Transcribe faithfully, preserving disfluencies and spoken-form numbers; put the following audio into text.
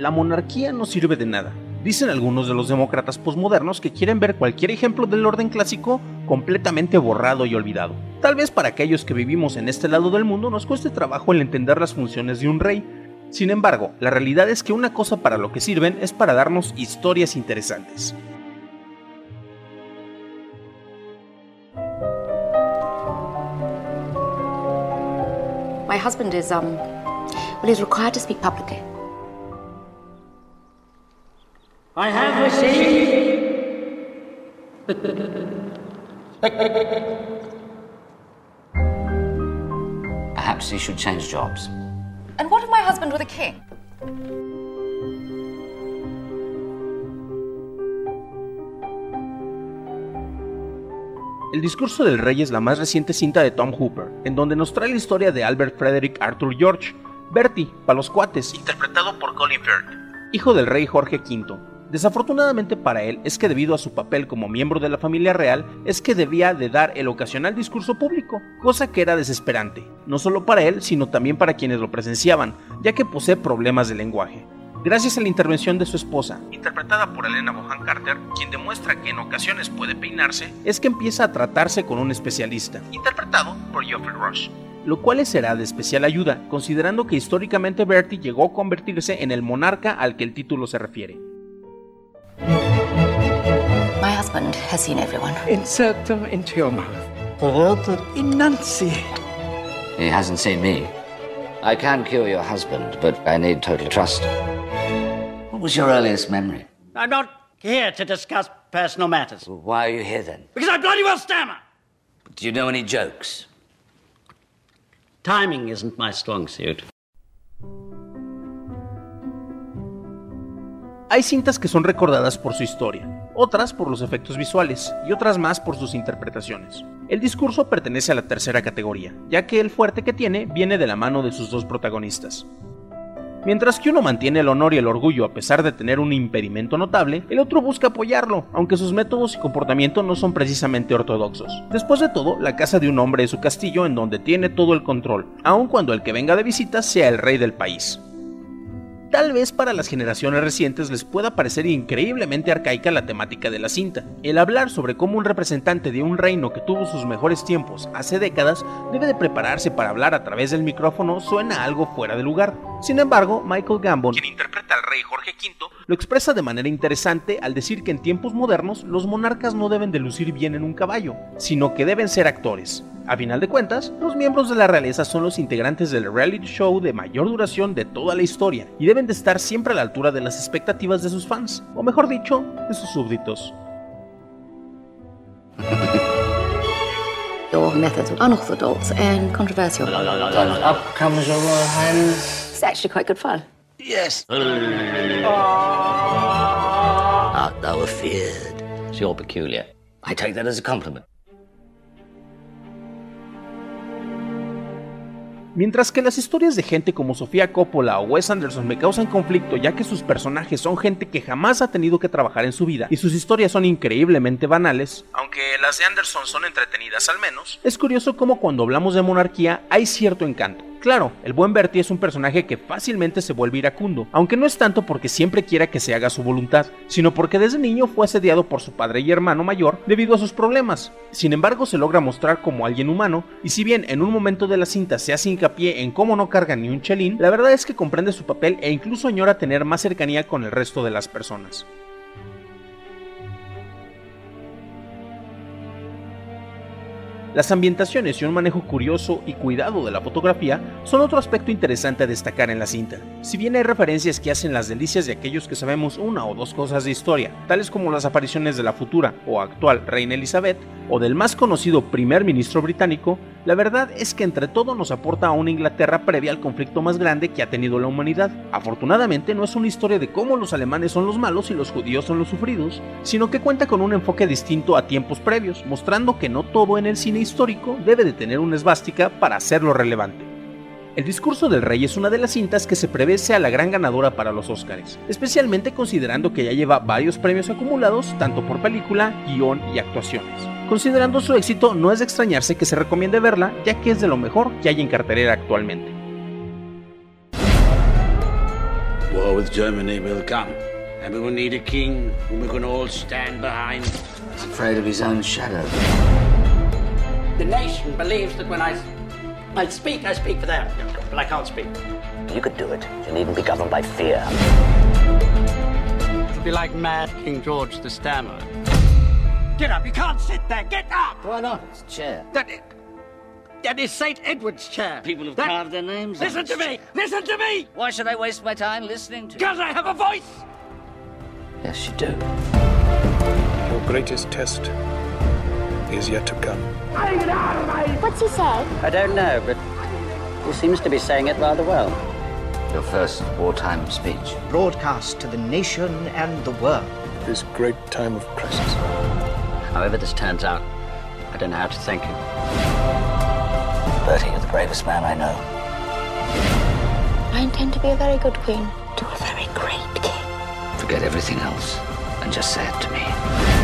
la monarquía no sirve de nada. Dicen algunos de los demócratas posmodernos que quieren ver cualquier ejemplo del orden clásico completamente borrado y olvidado. Tal vez para aquellos que vivimos en este lado del mundo nos cueste trabajo el entender las funciones de un rey. Sin embargo, la realidad es que una cosa para lo que sirven es para darnos historias interesantes. My husband is, um, well, he's required to speak publicly. I have received... Perhaps he should change jobs. And what of my husband with a king? El discurso del rey es la más reciente cinta de Tom Hooper, en donde nos trae la historia de Albert Frederick Arthur George, Bertie, pa' los cuates, interpretado por Colin Firth, hijo del rey Jorge quinto. Desafortunadamente para él es que debido a su papel como miembro de la familia real, es que debía de dar el ocasional discurso público, cosa que era desesperante, no solo para él, sino también para quienes lo presenciaban, ya que posee problemas de lenguaje. Gracias a la intervención de su esposa, interpretada por Helena Bonham Carter, quien demuestra que en ocasiones puede peinarse, es que empieza a tratarse con un especialista, interpretado por Geoffrey Rush, lo cual será de especial ayuda, considerando que históricamente Bertie llegó a convertirse en el monarca al que el título se refiere. My husband has seen everyone. Insert them into your mouth. Rather enunciate. He hasn't seen me. I can cure your husband, but I need total trust. What was your earliest memory? I'm not here to discuss personal matters. Well, why are you here then? Because I bloody well stammer. Do you know any jokes? Timing isn't my strong suit. Hay cintas que son recordadas por su historia, otras por los efectos visuales y otras más por sus interpretaciones. El discurso pertenece a la tercera categoría, ya que el fuerte que tiene viene de la mano de sus dos protagonistas. Mientras que uno mantiene el honor y el orgullo a pesar de tener un impedimento notable, el otro busca apoyarlo, aunque sus métodos y comportamiento no son precisamente ortodoxos. Después de todo, la casa de un hombre es su castillo en donde tiene todo el control, aun cuando el que venga de visita sea el rey del país. Tal vez para las generaciones recientes les pueda parecer increíblemente arcaica la temática de la cinta. El hablar sobre cómo un representante de un reino que tuvo sus mejores tiempos hace décadas debe de prepararse para hablar a través del micrófono suena algo fuera de lugar. Sin embargo, Michael Gambon, quien interpreta al rey Jorge quinto, lo expresa de manera interesante al decir que en tiempos modernos los monarcas no deben de lucir bien en un caballo, sino que deben ser actores. A final de cuentas, los miembros de la realeza son los integrantes del reality show de mayor duración de toda la historia y deben de estar siempre a la altura de las expectativas de sus fans, o mejor dicho, de sus súbditos. Your methods are unorthodox and controversial. Up comes your Royal Highness. It's actually quite good fun. Yes. Art thou afeared? You're peculiar. I take that as a compliment. Mientras que las historias de gente como Sofía Coppola o Wes Anderson me causan conflicto ya que sus personajes son gente que jamás ha tenido que trabajar en su vida y sus historias son increíblemente banales, aunque las de Anderson son entretenidas al menos, es curioso cómo cuando hablamos de monarquía hay cierto encanto. Claro, el buen Bertie es un personaje que fácilmente se vuelve iracundo, aunque no es tanto porque siempre quiera que se haga su voluntad, sino porque desde niño fue asediado por su padre y hermano mayor debido a sus problemas. Sin embargo, se logra mostrar como alguien humano, y si bien en un momento de la cinta se hace hincapié en cómo no carga ni un chelín, la verdad es que comprende su papel e incluso añora tener más cercanía con el resto de las personas. Las ambientaciones y un manejo curioso y cuidado de la fotografía son otro aspecto interesante a destacar en la cinta. Si bien hay referencias que hacen las delicias de aquellos que sabemos una o dos cosas de historia, tales como las apariciones de la futura o actual reina Elizabeth o del más conocido primer ministro británico, la verdad es que entre todo nos aporta a una Inglaterra previa al conflicto más grande que ha tenido la humanidad. Afortunadamente no es una historia de cómo los alemanes son los malos y los judíos son los sufridos, sino que cuenta con un enfoque distinto a tiempos previos, mostrando que no todo en el cine histórico debe de tener una esvástica para hacerlo relevante. El discurso del rey es una de las cintas que se prevé sea la gran ganadora para los Óscares, especialmente considerando que ya lleva varios premios acumulados tanto por película, guión y actuaciones. Considerando su éxito, no es de extrañarse que se recomiende verla, ya que es de lo mejor que hay en cartelera actualmente. War with Germany will come, and we will need a king whom we can all stand behind. He's afraid of his own shadow. The nation believes that when I, I speak, I speak for them, but I can't speak. You could do it. You needn't be governed by fear. It'll be like mad King George the Stammerer. Get up, you can't sit there, get up! Why not? It's a chair. That is, that is Saint Edward's chair. People have that, carved their names on Listen this to me, chair. listen to me! Why should I waste my time listening to you? Because I have a voice! Yes, you do. Your greatest test is yet to come. What's he say? I don't know, but he seems to be saying it rather well. Your first wartime speech. Broadcast to the nation and the world. This great time of crisis. However this turns out, I don't know how to thank you. Bertie, you're the bravest man I know. I intend to be a very good queen to a very great king. Forget everything else and just say it to me.